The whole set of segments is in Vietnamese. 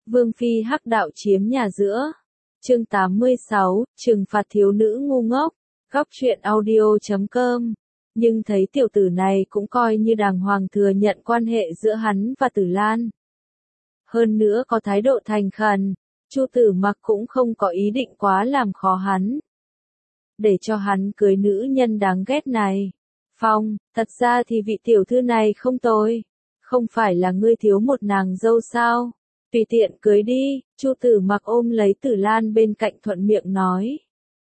Vương phi hắc đạo chiếm nhà giữa. Chương 86, trừng phạt thiếu nữ ngu ngốc. Góc truyện audio.com. Nhưng thấy tiểu tử này cũng coi như đàng hoàng thừa nhận quan hệ giữa hắn và Tử Lan. Hơn nữa có thái độ thành khẩn, Chu Tử Mặc cũng không có ý định quá làm khó hắn. Để cho hắn cưới nữ nhân đáng ghét này. Phong, thật ra thì vị tiểu thư này không tồi. Không phải là ngươi thiếu một nàng dâu sao? Tùy tiện cưới đi, Chu Tử Mặc ôm lấy Tử Lan bên cạnh thuận miệng nói.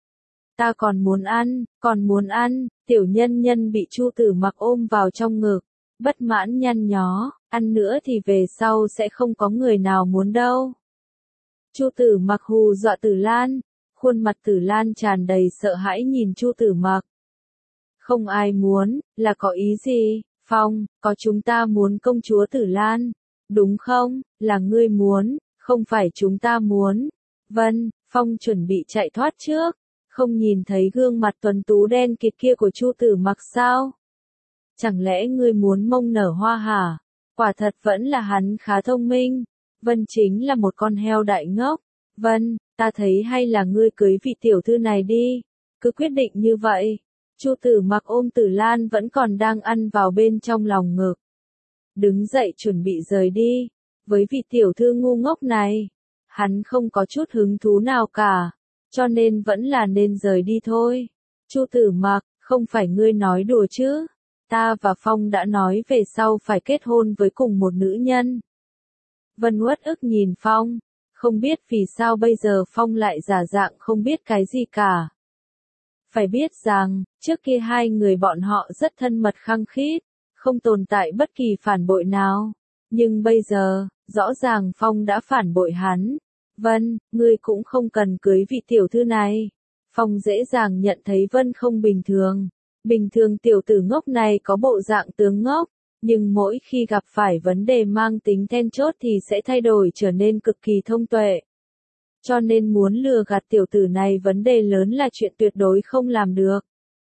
Ta còn muốn ăn, tiểu nhân nhân bị Chu Tử Mặc ôm vào trong ngực, bất mãn nhăn nhó, ăn nữa thì về sau sẽ không có người nào muốn đâu. Chu Tử Mặc hù dọa Tử Lan, khuôn mặt Tử Lan tràn đầy sợ hãi nhìn Chu Tử Mặc. Không ai muốn, là có ý gì? Phong, có chúng ta muốn công chúa Tử Lan, đúng không? Là ngươi muốn, không phải chúng ta muốn. Vân, Phong chuẩn bị chạy thoát trước, không nhìn thấy gương mặt tuấn tú đen kịt kia của Chu Tử Mặc sao? Chẳng lẽ ngươi muốn mông nở hoa hả? Quả thật vẫn là hắn khá thông minh. Vân chính là một con heo đại ngốc. Vân, ta thấy hay là ngươi cưới vị tiểu thư này đi. Cứ quyết định như vậy. Chu Tử Mặc ôm Tử Lan vẫn còn đang ăn vào bên trong lòng ngực. Đứng dậy chuẩn bị rời đi. Với vị tiểu thư ngu ngốc này, hắn không có chút hứng thú nào cả. Cho nên vẫn là nên rời đi thôi. Chu Tử Mặc, không phải ngươi nói đùa chứ? Ta và Phong đã nói về sau phải kết hôn với cùng một nữ nhân. Vân uất ức nhìn Phong, không biết vì sao bây giờ Phong lại giả dạng không biết cái gì cả. Phải biết rằng, trước kia hai người bọn họ rất thân mật khăng khít, không tồn tại bất kỳ phản bội nào. Nhưng bây giờ, rõ ràng Phong đã phản bội hắn. Vân, ngươi cũng không cần cưới vị tiểu thư này. Phong dễ dàng nhận thấy Vân không bình thường. Bình thường tiểu tử ngốc này có bộ dạng tướng ngốc, nhưng mỗi khi gặp phải vấn đề mang tính then chốt thì sẽ thay đổi trở nên cực kỳ thông tuệ. Cho nên muốn lừa gạt tiểu tử này vấn đề lớn là chuyện tuyệt đối không làm được.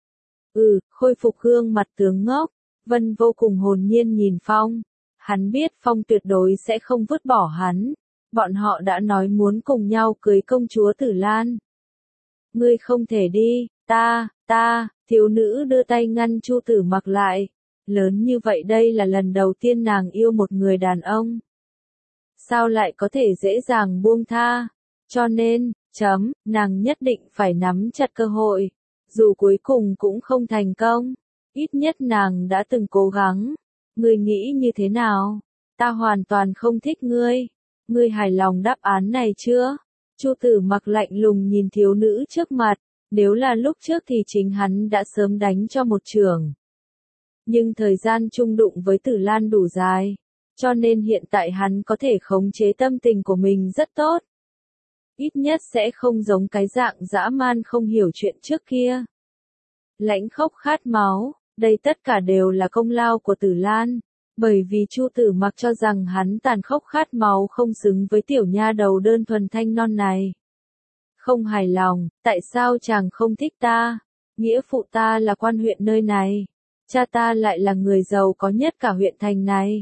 Khôi phục gương mặt tướng ngốc, Vân vô cùng hồn nhiên nhìn Phong. Hắn biết Phong tuyệt đối sẽ không vứt bỏ hắn. Bọn họ đã nói muốn cùng nhau cưới công chúa Tử Lan. Ngươi không thể đi, thiếu nữ đưa tay ngăn Chu Tử Mặc lại. Lớn như vậy đây là lần đầu tiên nàng yêu một người đàn ông. Sao lại có thể dễ dàng buông tha? Cho nên, nàng nhất định phải nắm chặt cơ hội. Dù cuối cùng cũng không thành công, ít nhất nàng đã từng cố gắng. Ngươi nghĩ như thế nào? Ta hoàn toàn không thích ngươi. Ngươi hài lòng đáp án này chưa? Chu Tử Mặc lạnh lùng nhìn thiếu nữ trước mặt. Nếu là lúc trước thì chính hắn đã sớm đánh cho một chưởng. Nhưng thời gian chung đụng với Tử Lan đủ dài, cho nên hiện tại hắn có thể khống chế tâm tình của mình rất tốt. Ít nhất sẽ không giống cái dạng dã man không hiểu chuyện trước kia. Lãnh khốc khát máu, đây tất cả đều là công lao của Tử Lan, bởi vì Chu Tử Mặc cho rằng hắn tàn khốc khát máu không xứng với tiểu nha đầu đơn thuần thanh non này. Không hài lòng, tại sao chàng không thích ta? Nghĩa phụ ta là quan huyện nơi này, cha ta lại là người giàu có nhất cả huyện thành này.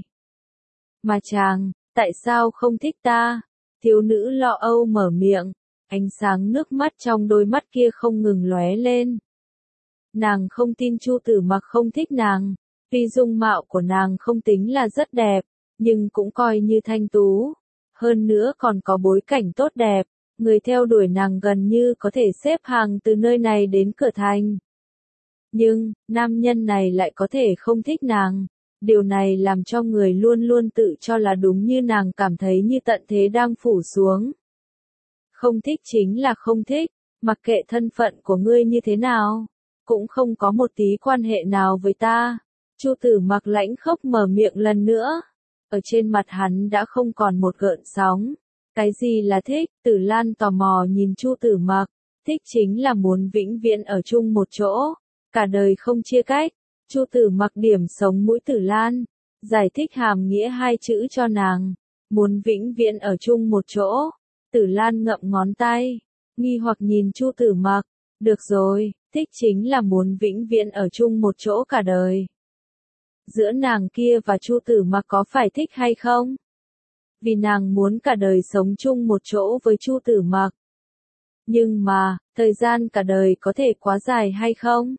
Mà chàng, tại sao không thích ta? Thiếu nữ lo âu mở miệng, ánh sáng nước mắt trong đôi mắt kia không ngừng lóe lên. Nàng không tin Chu Tử Mặc không thích nàng, tuy dung mạo của nàng không tính là rất đẹp, nhưng cũng coi như thanh tú. Hơn nữa còn có bối cảnh tốt đẹp, người theo đuổi nàng gần như có thể xếp hàng từ nơi này đến cửa thành. Nhưng, nam nhân này lại có thể không thích nàng. Điều này làm cho người luôn luôn tự cho là đúng như nàng cảm thấy như tận thế đang phủ xuống. Không thích chính là không thích, mặc kệ thân phận của ngươi như thế nào, cũng không có một tí quan hệ nào với ta. Chu Tử Mặc lãnh khốc mở miệng lần nữa. Ở trên mặt hắn đã không còn một gợn sóng. Cái gì là thích? Tử Lan tò mò nhìn Chu Tử Mặc. Thích chính là muốn vĩnh viễn ở chung một chỗ, cả đời không chia cách. Chu Tử Mặc điểm sống mũi Tử Lan, giải thích hàm nghĩa hai chữ cho nàng. Muốn vĩnh viễn ở chung một chỗ. Tử Lan ngậm ngón tay, nghi hoặc nhìn Chu Tử Mặc. Được rồi, thích chính là muốn vĩnh viễn ở chung một chỗ cả đời. Giữa nàng kia và Chu Tử Mặc có phải thích hay không? vì nàng muốn cả đời sống chung một chỗ với Chu Tử Mặc. Nhưng mà, thời gian cả đời có thể quá dài hay không?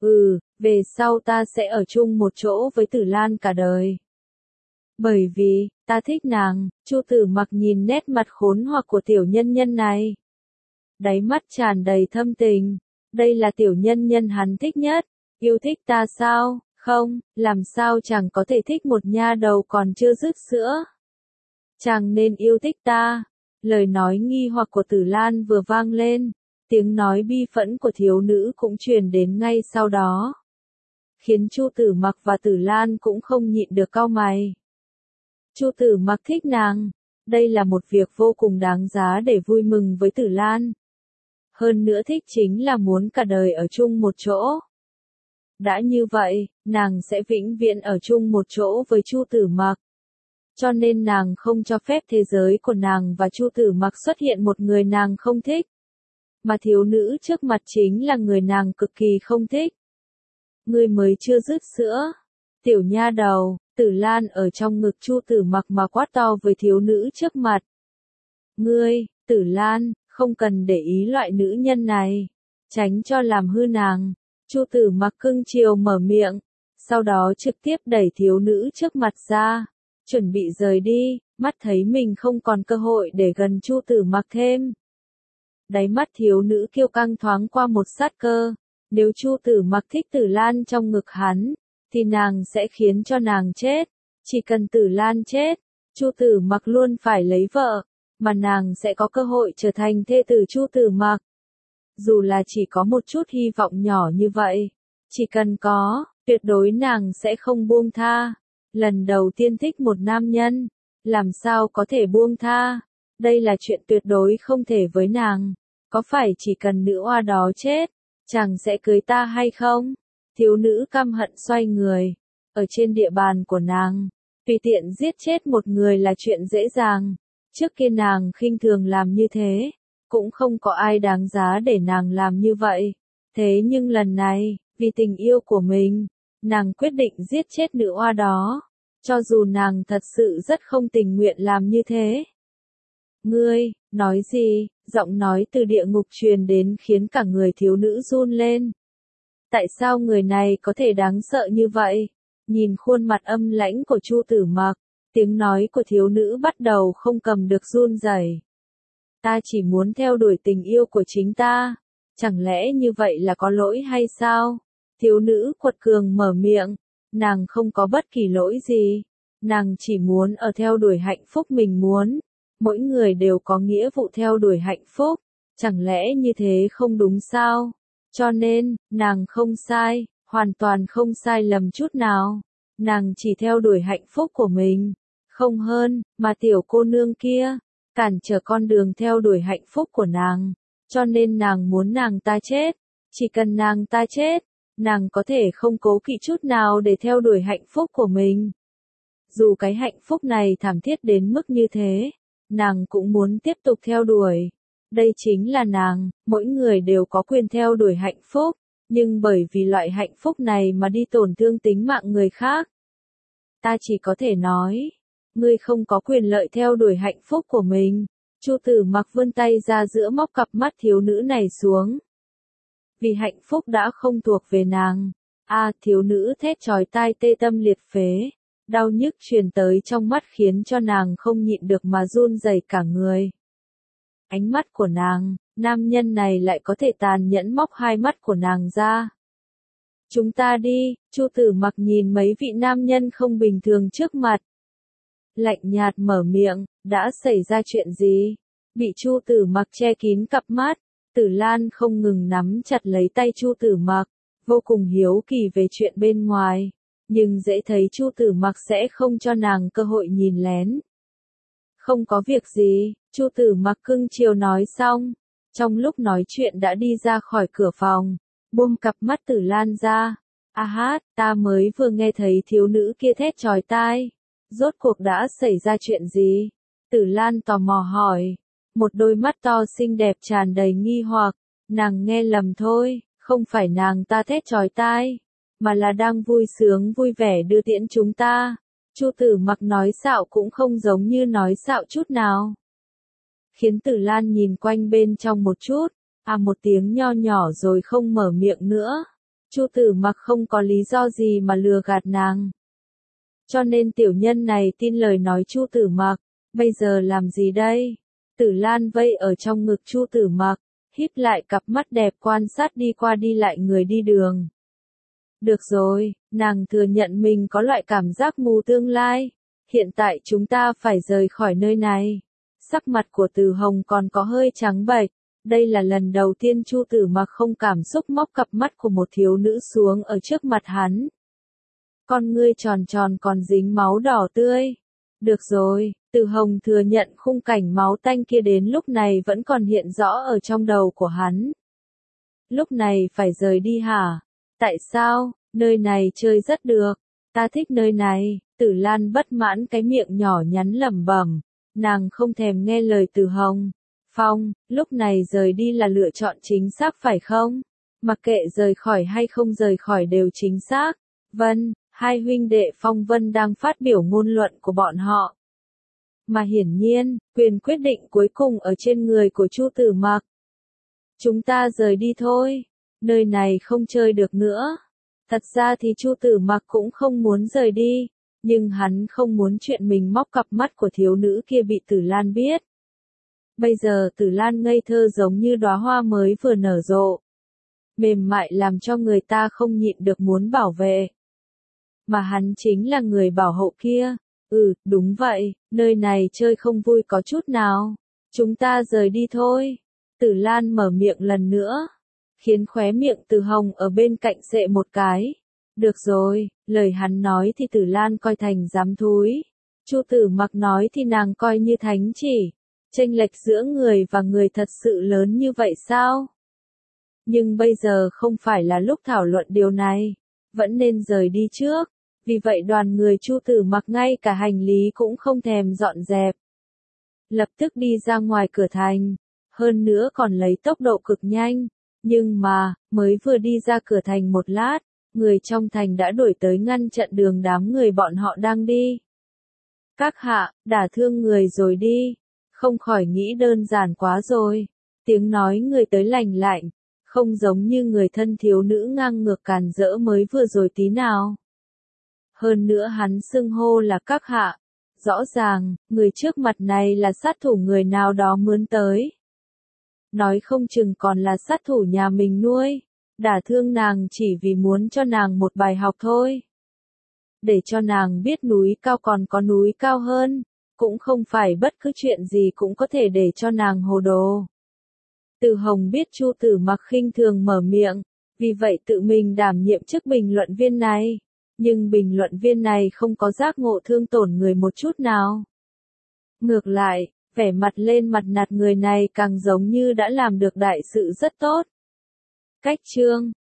Về sau ta sẽ ở chung một chỗ với Tử Lan cả đời. Bởi vì, ta thích nàng. Chu Tử Mặc nhìn nét mặt khốn hoặc của tiểu nhân nhân này. Đáy mắt tràn đầy thâm tình. Đây là tiểu nhân nhân hắn thích nhất. Yêu thích ta sao? Không, làm sao chàng có thể thích một nha đầu còn chưa dứt sữa? Chàng nên yêu thích ta. Lời nói nghi hoặc của Tử Lan vừa vang lên, tiếng nói bi phẫn của thiếu nữ cũng truyền đến ngay sau đó. Khiến Chu Tử Mặc và Tử Lan cũng không nhịn được cau mày. Chu Tử Mặc thích nàng, đây là một việc vô cùng đáng giá để vui mừng với Tử Lan. Hơn nữa thích chính là muốn cả đời ở chung một chỗ. Đã như vậy, nàng sẽ vĩnh viễn ở chung một chỗ với Chu Tử Mặc. Cho nên nàng không cho phép thế giới của nàng và Chu Tử Mặc xuất hiện một người nàng không thích. Mà thiếu nữ trước mặt chính là người nàng cực kỳ không thích. Ngươi mới chưa dứt sữa. Tiểu nha đầu, Tử Lan ở trong ngực Chu Tử Mặc mà quát to với thiếu nữ trước mặt. Ngươi, Tử Lan, không cần để ý loại nữ nhân này. Tránh cho làm hư nàng. Chu Tử Mặc cưng chiều mở miệng. Sau đó trực tiếp đẩy thiếu nữ trước mặt ra. Chuẩn bị rời đi, mắt thấy mình không còn cơ hội để gần Chu Tử Mặc thêm. Đáy mắt thiếu nữ kiêu căng thoáng qua một sát cơ. Nếu Chu Tử Mặc thích Tử Lan trong ngực hắn, thì nàng sẽ khiến cho nàng chết. Chỉ cần Tử Lan chết, Chu Tử Mặc luôn phải lấy vợ, mà nàng sẽ có cơ hội trở thành thê tử Chu Tử Mặc. Dù là chỉ có một chút hy vọng nhỏ như vậy, chỉ cần có, tuyệt đối nàng sẽ không buông tha. Lần đầu tiên thích một nam nhân, làm sao có thể buông tha? Đây là chuyện tuyệt đối không thể với nàng. Có phải chỉ cần nữ oa đó chết, chàng sẽ cưới ta hay không? Thiếu nữ căm hận xoay người. Ở trên địa bàn của nàng, tùy tiện giết chết một người là chuyện dễ dàng. Trước kia nàng khinh thường làm như thế, cũng không có ai đáng giá để nàng làm như vậy. Thế nhưng lần này, vì tình yêu của mình, nàng quyết định giết chết nữ oa đó, cho dù nàng thật sự rất không tình nguyện làm như thế. Ngươi, nói gì? Giọng nói từ địa ngục truyền đến khiến cả người thiếu nữ run lên. Tại sao người này có thể đáng sợ như vậy? Nhìn khuôn mặt âm lãnh của Chu Tử Mặc, tiếng nói của thiếu nữ bắt đầu không cầm được run rẩy. Ta chỉ muốn theo đuổi tình yêu của chính ta. Chẳng lẽ như vậy là có lỗi hay sao? Thiếu nữ quật cường mở miệng. Nàng không có bất kỳ lỗi gì. Nàng chỉ muốn ở theo đuổi hạnh phúc mình muốn. Mỗi người đều có nghĩa vụ theo đuổi hạnh phúc. Chẳng lẽ như thế không đúng sao? Cho nên, nàng không sai, hoàn toàn không sai lầm chút nào. Nàng chỉ theo đuổi hạnh phúc của mình. Không hơn, mà tiểu cô nương kia, cản trở con đường theo đuổi hạnh phúc của nàng. Cho nên nàng muốn nàng ta chết. Chỉ cần nàng ta chết, nàng có thể không cố kỵ chút nào để theo đuổi hạnh phúc của mình. Dù cái hạnh phúc này thảm thiết đến mức như thế, nàng cũng muốn tiếp tục theo đuổi. Đây chính là nàng, mỗi người đều có quyền theo đuổi hạnh phúc, nhưng bởi vì loại hạnh phúc này mà đi tổn thương tính mạng người khác. Ta chỉ có thể nói, ngươi không có quyền lợi theo đuổi hạnh phúc của mình. Chu Tử Mặc vươn tay ra giữa móc cặp mắt thiếu nữ này xuống. Vì hạnh phúc đã không thuộc về nàng. Thiếu nữ thét chói tai tê tâm liệt phế. Đau nhức truyền tới trong mắt khiến cho nàng không nhịn được mà run rẩy cả người. Ánh mắt của nàng, nam nhân này lại có thể tàn nhẫn móc hai mắt của nàng ra. Chúng ta đi, Chu Tử Mặc nhìn mấy vị nam nhân không bình thường trước mặt. Lạnh nhạt mở miệng, đã xảy ra chuyện gì? Bị Chu Tử Mặc che kín cặp mắt, Tử Lan không ngừng nắm chặt lấy tay Chu Tử Mặc, vô cùng hiếu kỳ về chuyện bên ngoài. Nhưng dễ thấy Chu Tử Mặc sẽ không cho nàng cơ hội nhìn lén. Không có việc gì, Chu Tử Mặc cưng chiều nói xong. Trong lúc nói chuyện đã đi ra khỏi cửa phòng, buông cặp mắt Tử Lan ra. Ta mới vừa nghe thấy thiếu nữ kia thét chói tai. Rốt cuộc đã xảy ra chuyện gì? Tử Lan tò mò hỏi. Một đôi mắt to xinh đẹp tràn đầy nghi hoặc. Nàng nghe lầm thôi, không phải nàng ta thét chói tai, mà là đang vui sướng vui vẻ đưa tiễn chúng ta. Chu Tử Mặc nói xạo cũng không giống như nói xạo chút nào. Khiến Tử Lan nhìn quanh bên trong một chút, một tiếng nho nhỏ rồi không mở miệng nữa. Chu Tử Mặc không có lý do gì mà lừa gạt nàng. Cho nên tiểu nhân này tin lời nói Chu Tử Mặc, bây giờ làm gì đây? Tử Lan vây ở trong ngực Chu Tử Mặc, híp lại cặp mắt đẹp quan sát đi qua đi lại người đi đường. Được rồi, nàng thừa nhận mình có loại cảm giác mù tương lai. Hiện tại chúng ta phải rời khỏi nơi này. Sắc mặt của Từ Hồng còn có hơi trắng bệch. Đây là lần đầu tiên Chu Tử Mặc không cảm xúc móc cặp mắt của một thiếu nữ xuống ở trước mặt hắn. Con ngươi tròn tròn còn dính máu đỏ tươi. Được rồi, Từ Hồng thừa nhận khung cảnh máu tanh kia đến lúc này vẫn còn hiện rõ ở trong đầu của hắn. Lúc này phải rời đi hả? Tại sao? Nơi này chơi rất được. Ta thích nơi này. Tử Lan bất mãn cái miệng nhỏ nhắn lẩm bẩm. Nàng không thèm nghe lời Từ Hồng. Phong, lúc này rời đi là lựa chọn chính xác phải không? Mặc kệ rời khỏi hay không rời khỏi đều chính xác. Vân, hai huynh đệ Phong Vân đang phát biểu ngôn luận của bọn họ. Mà hiển nhiên, quyền quyết định cuối cùng ở trên người của Chu Tử Mặc. Chúng ta rời đi thôi. Nơi này không chơi được nữa. Thật ra thì Chu Tử Mặc cũng không muốn rời đi, nhưng hắn không muốn chuyện mình móc cặp mắt của thiếu nữ kia bị Tử Lan biết. Bây giờ Tử Lan ngây thơ giống như đóa hoa mới vừa nở rộ. Mềm mại làm cho người ta không nhịn được muốn bảo vệ. Mà hắn chính là người bảo hộ kia. Đúng vậy, nơi này chơi không vui có chút nào. Chúng ta rời đi thôi. Tử Lan mở miệng lần nữa. Khiến khóe miệng Từ Hồng ở bên cạnh sệ một cái. Được rồi, lời hắn nói thì Tử Lan coi thành dám thúi. Chu Tử Mặc nói thì nàng coi như thánh chỉ. Chênh lệch giữa người và người thật sự lớn như vậy sao? Nhưng bây giờ không phải là lúc thảo luận điều này. Vẫn nên rời đi trước. Vì vậy đoàn người Chu Tử Mặc ngay cả hành lý cũng không thèm dọn dẹp. Lập tức đi ra ngoài cửa thành. Hơn nữa còn lấy tốc độ cực nhanh. Nhưng mà, mới vừa đi ra cửa thành một lát, người trong thành đã đuổi tới ngăn chặn đường đám người bọn họ đang đi. Các hạ, đả thương người rồi đi. Không khỏi nghĩ đơn giản quá rồi. Tiếng nói người tới lành lạnh, không giống như người thân thiếu nữ ngang ngược càn rỡ mới vừa rồi tí nào. Hơn nữa hắn xưng hô là các hạ. Rõ ràng, người trước mặt này là sát thủ người nào đó mướn tới. Nói không chừng còn là sát thủ nhà mình nuôi. Đả thương nàng chỉ vì muốn cho nàng một bài học thôi. Để cho nàng biết núi cao còn có núi cao hơn. Cũng không phải bất cứ chuyện gì cũng có thể để cho nàng hồ đồ. Từ Hồng biết Chu Tử Mặc khinh thường mở miệng. Vì vậy tự mình đảm nhiệm chức bình luận viên này. Nhưng bình luận viên này không có giác ngộ thương tổn người một chút nào. Ngược lại, vẻ mặt lên mặt nạt người này càng giống như đã làm được đại sự rất tốt. Cách chương